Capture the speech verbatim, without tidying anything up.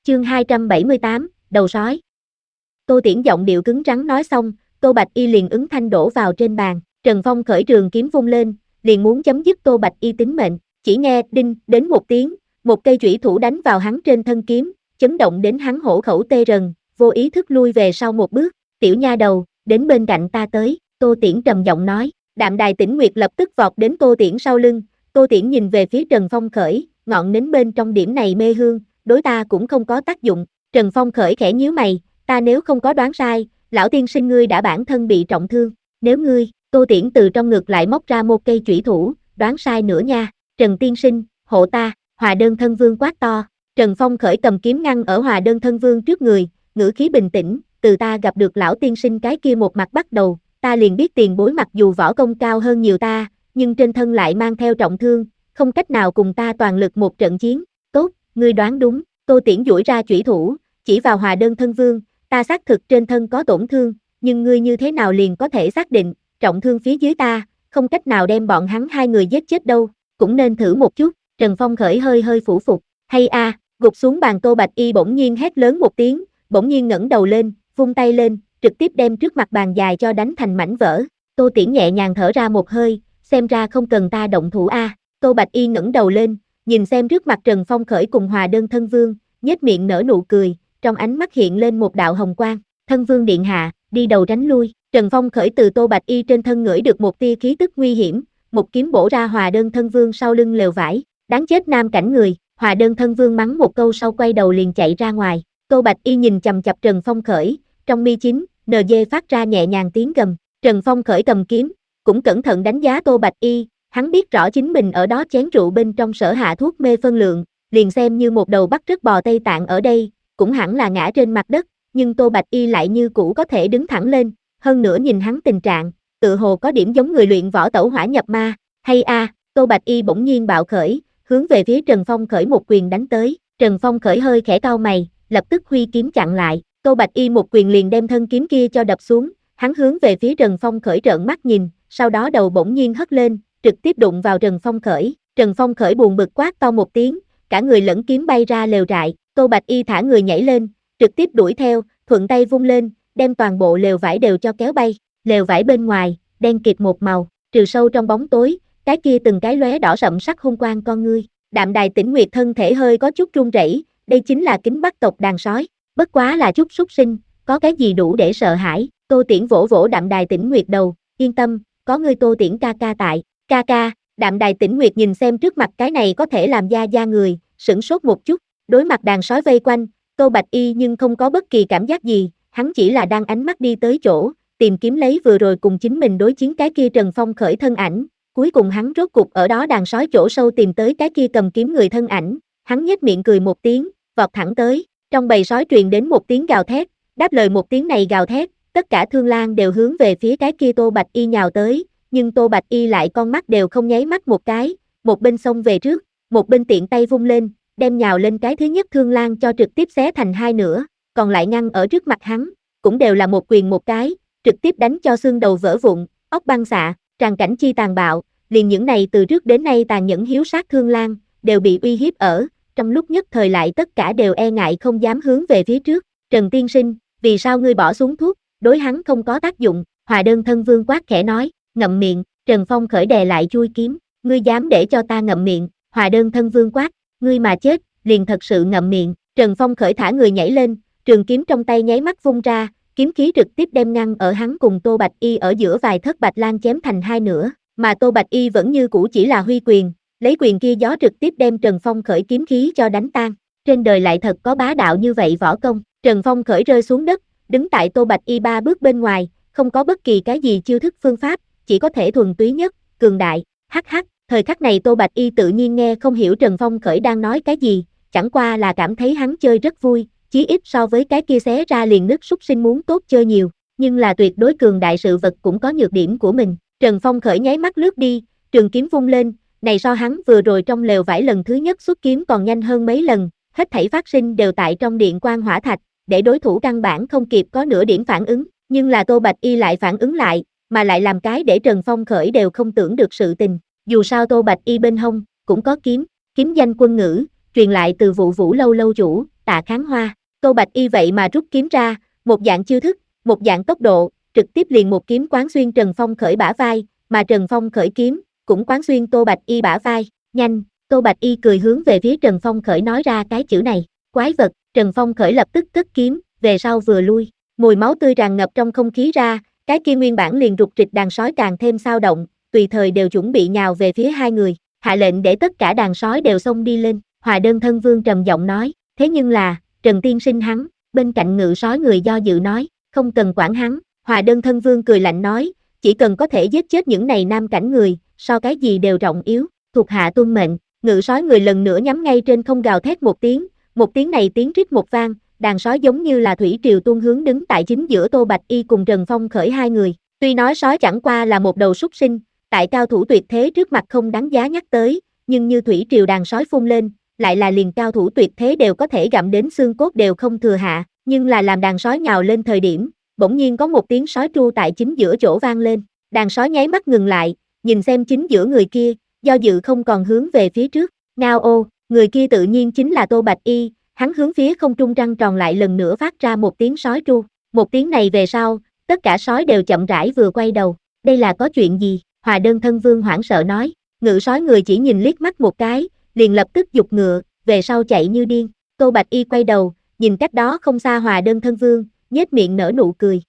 Chương hai trăm bảy mươi tám, đầu sói. Tô Tiễn giọng điệu cứng rắn nói xong, Tô Bạch Y liền ứng thanh đổ vào trên bàn, Trần Phong khởi trường kiếm vung lên, liền muốn chấm dứt Tô Bạch Y tính mệnh, chỉ nghe đinh đến một tiếng, một cây chủy thủ đánh vào hắn trên thân kiếm, chấn động đến hắn hổ khẩu tê rần, vô ý thức lui về sau một bước, tiểu nha đầu, đến bên cạnh ta tới, Tô Tiễn trầm giọng nói, Đạm Đài Tĩnh Nguyệt lập tức vọt đến Tô Tiễn sau lưng, Tô Tiễn nhìn về phía Trần Phong khởi, ngọn nến bên trong điểm này mê hương, đối ta cũng không có tác dụng, Trần Phong khởi khẽ nhíu mày, ta nếu không có đoán sai, lão tiên sinh ngươi đã bản thân bị trọng thương, nếu ngươi, Tô Tiễn từ trong ngực lại móc ra một cây chủy thủ, đoán sai nữa nha, Trần tiên sinh, hộ ta, Hòa Đơn Thân Vương quát to, Trần Phong khởi cầm kiếm ngăn ở Hòa Đơn Thân Vương trước người, ngữ khí bình tĩnh, từ ta gặp được lão tiên sinh cái kia một mặt bắt đầu, ta liền biết tiền bối mặc dù võ công cao hơn nhiều ta, nhưng trên thân lại mang theo trọng thương, không cách nào cùng ta toàn lực một trận chiến, tốt, ngươi đoán đúng, Tô Tiễn duỗi ra chủy thủ, chỉ vào Hòa Đơn Thân Vương, ta xác thực trên thân có tổn thương, nhưng ngươi như thế nào liền có thể xác định, trọng thương phía dưới ta, không cách nào đem bọn hắn hai người giết chết đâu, cũng nên thử một chút, Trần Phong khởi hơi hơi phủ phục, hay a, gục xuống bàn Tô Bạch Y bỗng nhiên hét lớn một tiếng, bỗng nhiên ngẩng đầu lên, vung tay lên, trực tiếp đem trước mặt bàn dài cho đánh thành mảnh vỡ, Tô Tiễn nhẹ nhàng thở ra một hơi, xem ra không cần ta động thủ a, Tô Bạch Y ngẩng đầu lên, nhìn xem trước mặt Trần Phong khởi cùng Hòa Đơn Thân Vương, nhếch miệng nở nụ cười, trong ánh mắt hiện lên một đạo hồng quang, Thân Vương điện hạ, đi đầu tránh lui, Trần Phong khởi từ Tô Bạch Y trên thân ngửi được một tia khí tức nguy hiểm, một kiếm bổ ra Hòa Đơn Thân Vương sau lưng lều vải, đáng chết nam cảnh người, Hòa Đơn Thân Vương mắng một câu sau quay đầu liền chạy ra ngoài, Tô Bạch Y nhìn chằm chằm Trần Phong khởi, trong mi chính, en giê phát ra nhẹ nhàng tiếng gầm, Trần Phong khởi cầm kiếm, cũng cẩn thận đánh giá Tô Bạch Y, hắn biết rõ chính mình ở đó chén rượu bên trong sở hạ thuốc mê phân lượng, liền xem như một đầu bắt rết bò Tây Tạng ở đây, cũng hẳn là ngã trên mặt đất, nhưng Tô Bạch Y lại như cũ có thể đứng thẳng lên, hơn nữa nhìn hắn tình trạng, tự hồ có điểm giống người luyện võ tẩu hỏa nhập ma, hay a, Tô Bạch Y bỗng nhiên bạo khởi, hướng về phía Trần Phong khởi một quyền đánh tới, Trần Phong khởi hơi khẽ cau mày, lập tức huy kiếm chặn lại, Tô Bạch Y một quyền liền đem thân kiếm kia cho đập xuống, hắn hướng về phía Trần Phong khởi trợn mắt nhìn, sau đó đầu bỗng nhiên hất lên, trực tiếp đụng vào Trần Phong khởi, Trần Phong khởi buồn bực quát to một tiếng, cả người lẫn kiếm bay ra lều trại, Tô Bạch Y thả người nhảy lên, trực tiếp đuổi theo, thuận tay vung lên, đem toàn bộ lều vải đều cho kéo bay, lều vải bên ngoài, đen kịt một màu, trừ sâu trong bóng tối, cái kia từng cái lóe đỏ sậm sắc hung quang con ngươi, Đạm Đài Tĩnh Nguyệt thân thể hơi có chút run rẩy, đây chính là Kính Bắc tộc đàn sói, bất quá là chút súc sinh, có cái gì đủ để sợ hãi, Tô Tiễn vỗ vỗ Đạm Đài Tĩnh Nguyệt đầu, yên tâm, có ngươi Tô Tiễn ca ca tại, ca ca, Đạm Đài Tĩnh Nguyệt nhìn xem trước mặt cái này có thể làm da da người, sửng sốt một chút, đối mặt đàn sói vây quanh, Tô Bạch Y nhưng không có bất kỳ cảm giác gì, hắn chỉ là đang ánh mắt đi tới chỗ, tìm kiếm lấy vừa rồi cùng chính mình đối chiến cái kia Trần Phong khởi thân ảnh, cuối cùng hắn rốt cục ở đó đàn sói chỗ sâu tìm tới cái kia cầm kiếm người thân ảnh, hắn nhếch miệng cười một tiếng, vọt thẳng tới, trong bầy sói truyền đến một tiếng gào thét, đáp lời một tiếng này gào thét, tất cả thương lang đều hướng về phía cái kia Tô Bạch Y nhào tới, nhưng Tô Bạch Y lại con mắt đều không nháy mắt một cái, một bên xông về trước, một bên tiện tay vung lên, đem nhào lên cái thứ nhất thương lang cho trực tiếp xé thành hai nửa, còn lại ngăn ở trước mặt hắn, cũng đều là một quyền một cái, trực tiếp đánh cho xương đầu vỡ vụn, óc băng xạ, tràn cảnh chi tàn bạo, liền những này từ trước đến nay tàn nhẫn hiếu sát thương lang, đều bị uy hiếp ở, trong lúc nhất thời lại tất cả đều e ngại không dám hướng về phía trước, Trần tiên sinh, vì sao ngươi bỏ xuống thuốc, đối hắn không có tác dụng, Hòa Đơn Thân Vương quát khẽ nói, ngậm miệng, Trần Phong khởi đè lại chui kiếm, ngươi dám để cho ta ngậm miệng, Hòa Đơn Thân Vương quát, ngươi mà chết, liền thật sự ngậm miệng, Trần Phong khởi thả người nhảy lên, trường kiếm trong tay nháy mắt vung ra, kiếm khí trực tiếp đem ngăn ở hắn cùng Tô Bạch Y ở giữa vài thất bạch lang chém thành hai nửa, mà Tô Bạch Y vẫn như cũ chỉ là huy quyền, lấy quyền kia gió trực tiếp đem Trần Phong khởi kiếm khí cho đánh tan, trên đời lại thật có bá đạo như vậy võ công, Trần Phong khởi rơi xuống đất, đứng tại Tô Bạch Y ba bước bên ngoài, không có bất kỳ cái gì chiêu thức phương pháp, chỉ có thể thuần túy nhất, cường đại, hắc hắc, thời khắc này Tô Bạch Y tự nhiên nghe không hiểu Trần Phong khởi đang nói cái gì, chẳng qua là cảm thấy hắn chơi rất vui, chí ít so với cái kia xé ra liền nứt súc sinh muốn tốt chơi nhiều, nhưng là tuyệt đối cường đại sự vật cũng có nhược điểm của mình, Trần Phong khởi nháy mắt lướt đi, trường kiếm vung lên, này so hắn vừa rồi trong lều vải lần thứ nhất xuất kiếm còn nhanh hơn mấy lần, hết thảy phát sinh đều tại trong điện quang hỏa thạch, để đối thủ căn bản không kịp có nửa điểm phản ứng, nhưng là Tô Bạch Y lại phản ứng lại, mà lại làm cái để Trần Phong khởi đều không tưởng được sự tình, dù sao Tô Bạch Y bên hông, cũng có kiếm, kiếm danh quân ngữ, truyền lại từ Vụ Vũ lâu lâu chủ, Tạ Kháng Hoa. Tô Bạch Y vậy mà rút kiếm ra, một dạng chiêu thức, một dạng tốc độ, trực tiếp liền một kiếm quán xuyên Trần Phong Khởi bả vai, mà Trần Phong Khởi kiếm, cũng quán xuyên Tô Bạch Y bả vai, nhanh, Tô Bạch Y cười hướng về phía Trần Phong Khởi nói ra cái chữ này, quái vật, Trần Phong Khởi lập tức cất kiếm, về sau vừa lui, mùi máu tươi tràn ngập trong không khí ra, cái kia nguyên bản liền rục rịch đàn sói càng thêm xao động, tùy thời đều chuẩn bị nhào về phía hai người, hạ lệnh để tất cả đàn sói đều xông đi lên, Hòa Đơn Thân Vương trầm giọng nói, thế nhưng là, Trần Tiên Sinh hắn, bên cạnh ngự sói người do dự nói, không cần quản hắn, Hòa Đơn Thân Vương cười lạnh nói, chỉ cần có thể giết chết những này nam cảnh người, so cái gì đều trọng yếu, thuộc hạ tuân mệnh, ngự sói người lần nữa nhắm ngay trên không gào thét một tiếng, một tiếng này tiếng rít một vang, đàn sói giống như là thủy triều tuôn hướng đứng tại chính giữa Tô Bạch Y cùng Trần Phong Khởi hai người, tuy nói sói chẳng qua là một đầu súc sinh, tại cao thủ tuyệt thế trước mặt không đáng giá nhắc tới, nhưng như thủy triều đàn sói phun lên, lại là liền cao thủ tuyệt thế đều có thể gặm đến xương cốt đều không thừa hạ, nhưng là làm đàn sói nhào lên thời điểm, bỗng nhiên có một tiếng sói tru tại chính giữa chỗ vang lên, đàn sói nháy mắt ngừng lại, nhìn xem chính giữa người kia, do dự không còn hướng về phía trước, ngao ô, người kia tự nhiên chính là Tô Bạch Y, hắn hướng phía không trung trăng tròn lại lần nữa phát ra một tiếng sói tru, một tiếng này về sau, tất cả sói đều chậm rãi vừa quay đầu, đây là có chuyện gì, Hòa Đơn Thân Vương hoảng sợ nói, ngự sói người chỉ nhìn liếc mắt một cái, liền lập tức giục ngựa, về sau chạy như điên, Tô Bạch Y quay đầu, nhìn cách đó không xa Hòa Đơn Thân Vương, nhếch miệng nở nụ cười,